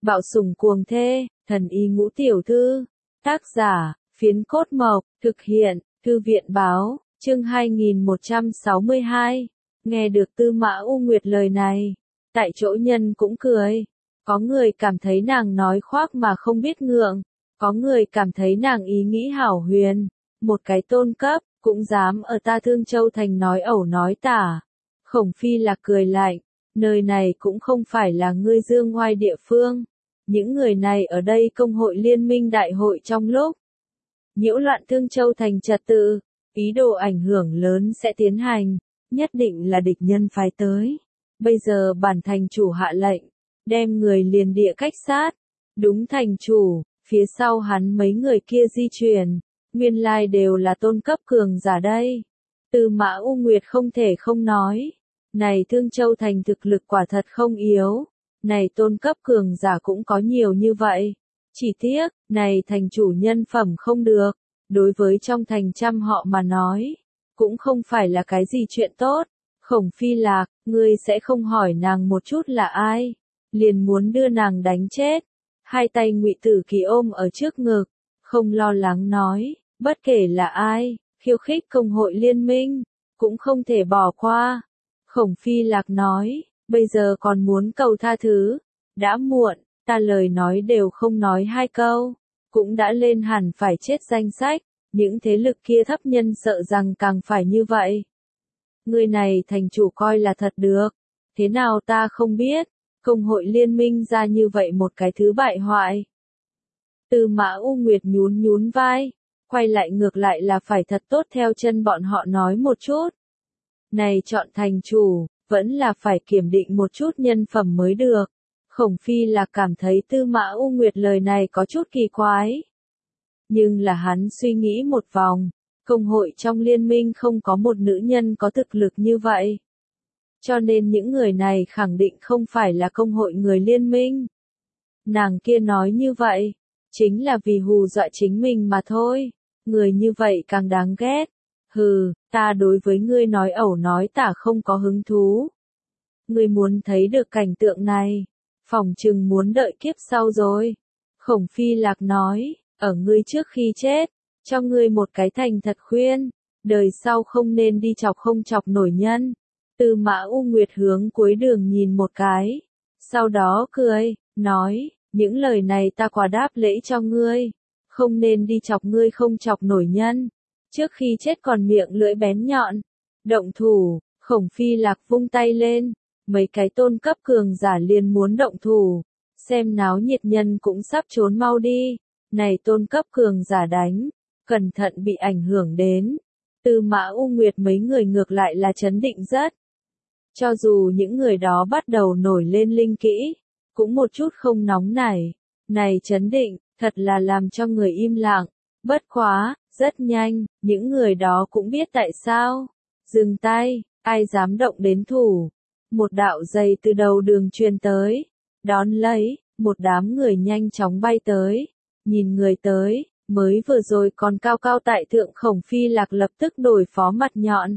Bạo sủng cuồng thê, thần y ngũ tiểu thư. Tác giả, Phiến Cốt Mộc, thực hiện, Thư viện báo, chương 2162. Nghe được Tư Mã U Nguyệt lời này, tại chỗ nhân cũng cười. Có người cảm thấy nàng nói khoác mà không biết ngượng, có người cảm thấy nàng ý nghĩ hảo huyền, một cái tôn cấp, cũng dám ở ta Thương Châu Thành nói ẩu nói tả. Khổng Phi Lạc cười lạnh, nơi này cũng không phải là ngươi dương ngoai địa phương. Những người này ở đây công hội liên minh đại hội trong lúc nhiễu loạn Thương Châu Thành trật tự, ý đồ ảnh hưởng lớn sẽ tiến hành, nhất định là địch nhân phái tới. Bây giờ bản thành chủ hạ lệnh, đem người liền địa cách sát. Đúng thành chủ, phía sau hắn mấy người kia di chuyển, nguyên lai đều là tôn cấp cường giả đây. Tư Mã U Nguyệt không thể không nói, này Thương Châu Thành thực lực quả thật không yếu, này tôn cấp cường giả cũng có nhiều như vậy. Chỉ tiếc, này thành chủ nhân phẩm không được, đối với trong thành trăm họ mà nói, cũng không phải là cái gì chuyện tốt. Khổng Phi Lạc, ngươi sẽ không hỏi nàng một chút là ai, liền muốn đưa nàng đánh chết. Hai tay Ngụy Tử Kỳ ôm ở trước ngực, không lo lắng nói, bất kể là ai, khiêu khích công hội liên minh, cũng không thể bỏ qua. Khổng Phi Lạc nói, bây giờ còn muốn cầu tha thứ, đã muộn, ta lời nói đều không nói hai câu, cũng đã lên hẳn phải chết danh sách, những thế lực kia thấp nhân sợ rằng càng phải như vậy. Người này thành chủ coi là thật được, thế nào ta không biết, công hội liên minh ra như vậy một cái thứ bại hoại. Tư Mã U Nguyệt nhún nhún vai, quay lại ngược lại là phải thật tốt theo chân bọn họ nói một chút. Này chọn thành chủ, vẫn là phải kiểm định một chút nhân phẩm mới được. Khổng Phi là cảm thấy Tư Mã U Nguyệt lời này có chút kỳ quái. Nhưng là hắn suy nghĩ một vòng, công hội trong liên minh không có một nữ nhân có thực lực như vậy. Cho nên những người này khẳng định không phải là công hội người liên minh. Nàng kia nói như vậy, chính là vì hù dọa chính mình mà thôi. Người như vậy càng đáng ghét. Hừ, ta đối với ngươi nói ẩu nói tả không có hứng thú. Ngươi muốn thấy được cảnh tượng này, phỏng chừng muốn đợi kiếp sau rồi. Khổng Phi Lạc nói, ở ngươi trước khi chết, cho ngươi một cái thành thật khuyên, đời sau không nên đi chọc không chọc nổi nhân. Tư Mã U Nguyệt hướng cuối đường nhìn một cái, sau đó cười, nói, những lời này ta quả đáp lễ cho ngươi, không nên đi chọc ngươi không chọc nổi nhân, trước khi chết còn miệng lưỡi bén nhọn. Động thủ, Khổng Phi Lạc vung tay lên, mấy cái tôn cấp cường giả liền muốn động thủ, xem náo nhiệt nhân cũng sắp trốn mau đi, này tôn cấp cường giả đánh, cẩn thận bị ảnh hưởng đến. Tư Mã U Nguyệt mấy người ngược lại là trấn định rất. Cho dù những người đó bắt đầu nổi lên linh kỹ, cũng một chút không nóng nảy, này trấn định, thật là làm cho người im lặng. Bất quá, rất nhanh, những người đó cũng biết tại sao. Dừng tay, ai dám động đến thủ. Một đạo giày từ đầu đường truyền tới, đón lấy, một đám người nhanh chóng bay tới. Nhìn người tới, mới vừa rồi còn cao cao tại thượng Khổng Phi Lạc lập tức đổi phó mặt nhọn.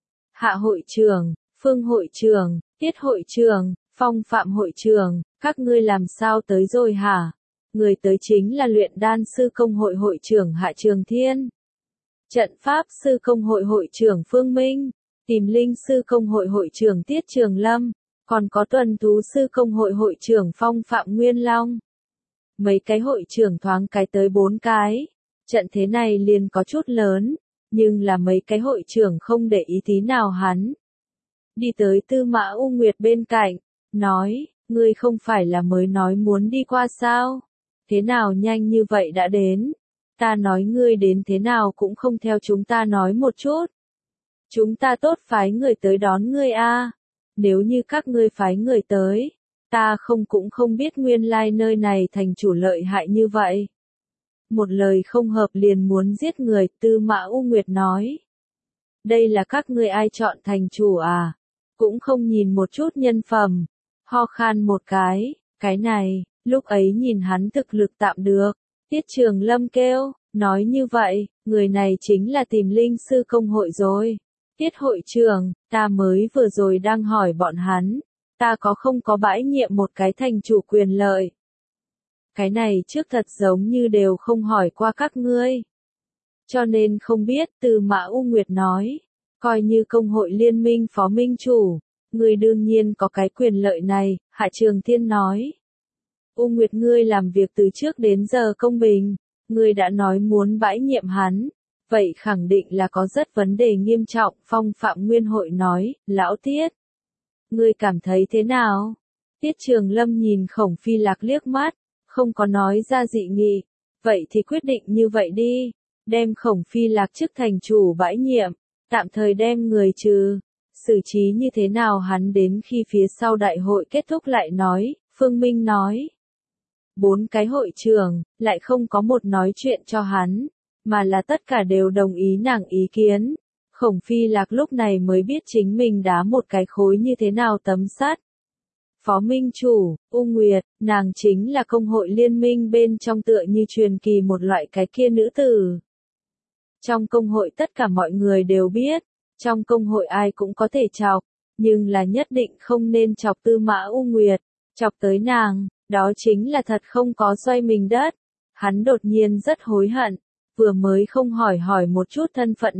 Hạ hội trưởng, Phương hội trưởng, Tiết hội trưởng, Phong Phạm hội trưởng, các ngươi làm sao tới rồi hả? Người tới chính là luyện đan sư công hội hội trưởng Hạ Trường Thiên, trận pháp sư công hội hội trưởng Phương Minh, tìm linh sư công hội hội trưởng Tiết Trường Lâm, còn có tuần thú sư công hội hội trưởng Phong Phạm Nguyên Long. Mấy cái hội trưởng thoáng cái tới 4 cái, trận thế này liền có chút lớn, nhưng là mấy cái hội trưởng không để ý tí nào hắn. Đi tới Tư Mã U Nguyệt bên cạnh, nói, ngươi không phải là mới nói muốn đi qua sao? Thế nào nhanh như vậy đã đến? Ta nói ngươi đến thế nào cũng không theo chúng ta nói một chút. Chúng ta tốt phái người tới đón ngươi a. Nếu như các ngươi phái người tới, ta cũng không biết nguyên lai nơi này thành chủ lợi hại như vậy. Một lời không hợp liền muốn giết người, Tư Mã U Nguyệt nói. Đây là các ngươi ai chọn thành chủ à? Cũng không nhìn một chút nhân phẩm. Ho khan một cái này, lúc ấy nhìn hắn thực lực tạm được. Tiết Trường Lâm kêu, nói như vậy, người này chính là tìm linh sư công hội rồi. Tiết hội trưởng, ta mới vừa rồi đang hỏi bọn hắn, ta không có bãi nhiệm một cái thành chủ quyền lợi. Cái này trước thật giống như đều không hỏi qua các ngươi. Cho nên không biết, Tư Mã U Nguyệt nói. Coi như công hội liên minh phó minh chủ. Ngươi đương nhiên có cái quyền lợi này, Hạ Trường Thiên nói. U Nguyệt ngươi làm việc từ trước đến giờ công bình. Ngươi đã nói muốn bãi nhiệm hắn. Vậy khẳng định là có rất vấn đề nghiêm trọng, Phong Phạm Nguyên Hội nói, lão Tiết. Ngươi cảm thấy thế nào? Tiết Trường Lâm nhìn Khổng Phi Lạc liếc mắt, không có nói ra dị nghị. Vậy thì quyết định như vậy đi, đem Khổng Phi Lạc chức thành chủ bãi nhiệm, tạm thời đem người trừ. Xử trí như thế nào hắn đến khi phía sau đại hội kết thúc lại nói, Phương Minh nói. 4 cái hội trưởng, lại không có một nói chuyện cho hắn, mà là tất cả đều đồng ý nàng ý kiến. Khổng Phi Lạc lúc này mới biết chính mình đá một cái khối như thế nào tấm sắt. Phó Minh Chủ, U Nguyệt, nàng chính là công hội liên minh bên trong tựa như truyền kỳ một loại cái kia nữ tử. Trong công hội tất cả mọi người đều biết, trong công hội ai cũng có thể chọc, nhưng là nhất định không nên chọc Tư Mã U Nguyệt, chọc tới nàng, đó chính là thật không có xoay mình đất. Hắn đột nhiên rất hối hận, vừa mới không hỏi một chút thân phận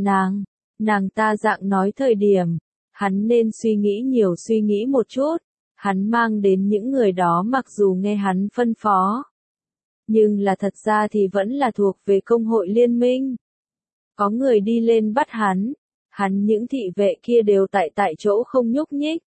nàng ta dạng nói thời điểm, hắn nên suy nghĩ một chút. Hắn mang đến những người đó mặc dù nghe hắn phân phó, nhưng là thật ra thì vẫn là thuộc về công hội liên minh. Có người đi lên bắt hắn những thị vệ kia đều tại chỗ không nhúc nhích.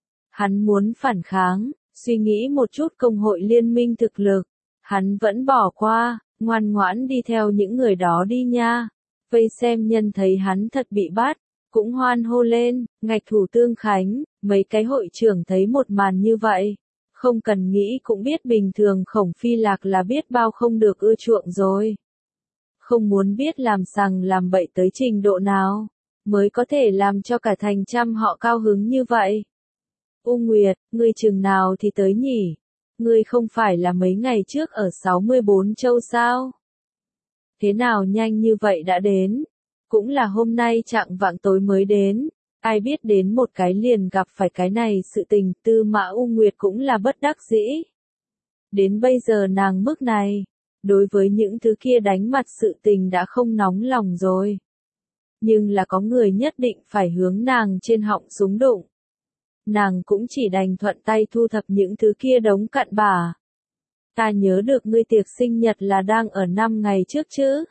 Hắn muốn phản kháng, suy nghĩ một chút công hội liên minh thực lực, hắn vẫn bỏ qua, ngoan ngoãn đi theo những người đó đi nha. Vây xem nhân thấy hắn thật bị bắt, cũng hoan hô lên, ngạch thủ Tương Khánh, mấy cái hội trưởng thấy một màn như vậy. Không cần nghĩ cũng biết bình thường Khổng Phi Lạc là biết bao không được ưa chuộng rồi. Không muốn biết làm sằng làm bậy tới trình độ nào, mới có thể làm cho cả thành trăm họ cao hứng như vậy. U Nguyệt, ngươi chừng nào thì tới nhỉ? Ngươi không phải là mấy ngày trước ở 64 châu sao? Thế nào nhanh như vậy đã đến? Cũng là hôm nay chạng vạng tối mới đến, ai biết đến một cái liền gặp phải cái này sự tình. Tư Mã U Nguyệt cũng là bất đắc dĩ. Đến bây giờ nàng mức này, đối với những thứ kia đánh mặt sự tình đã không nóng lòng rồi. Nhưng là có người nhất định phải hướng nàng trên họng súng đụng. Nàng cũng chỉ đành thuận tay thu thập những thứ kia đống cặn bã. Ta nhớ được ngươi tiệc sinh nhật là đang ở 5 ngày trước chứ?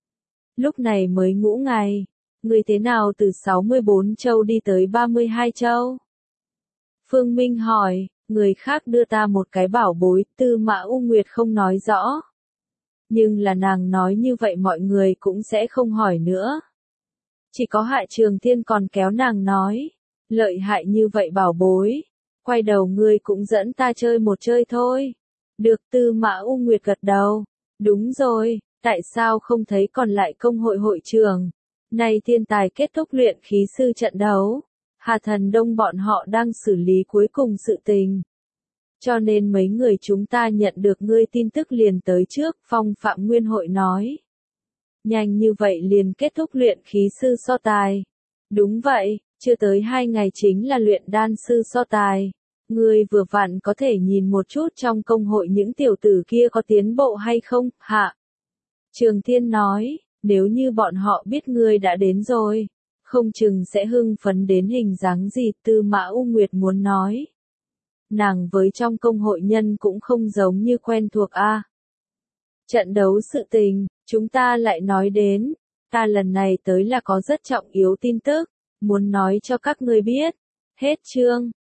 Lúc này mới ngũ ngày, ngươi thế nào từ 64 châu đi tới 32 châu? Phương Minh hỏi, người khác đưa ta một cái bảo bối, Tư Mã U Nguyệt không nói rõ. Nhưng là nàng nói như vậy mọi người cũng sẽ không hỏi nữa. Chỉ có Hạ Trường Thiên còn kéo nàng nói, lợi hại như vậy bảo bối, quay đầu ngươi cũng dẫn ta chơi một chơi thôi. Được, Tư Mã U Nguyệt gật đầu, đúng rồi. Tại sao không thấy còn lại công hội hội trưởng? Nay thiên tài kết thúc luyện khí sư trận đấu. Hà Thần Đông bọn họ đang xử lý cuối cùng sự tình. Cho nên mấy người chúng ta nhận được ngươi tin tức liền tới trước, Phong Phạm Nguyên Hội nói. Nhanh như vậy liền kết thúc luyện khí sư so tài. Đúng vậy, chưa tới 2 ngày chính là luyện đan sư so tài. Ngươi vừa vặn có thể nhìn một chút trong công hội những tiểu tử kia có tiến bộ hay không, Hạ Trường Thiên nói, nếu như bọn họ biết ngươi đã đến rồi, không chừng sẽ hưng phấn đến hình dáng gì. Tư Mã U Nguyệt muốn nói. Nàng với trong công hội nhân cũng không giống như quen thuộc a. Trận đấu sự tình, chúng ta lại nói đến, ta lần này tới là có rất trọng yếu tin tức, muốn nói cho các ngươi biết. Hết chương.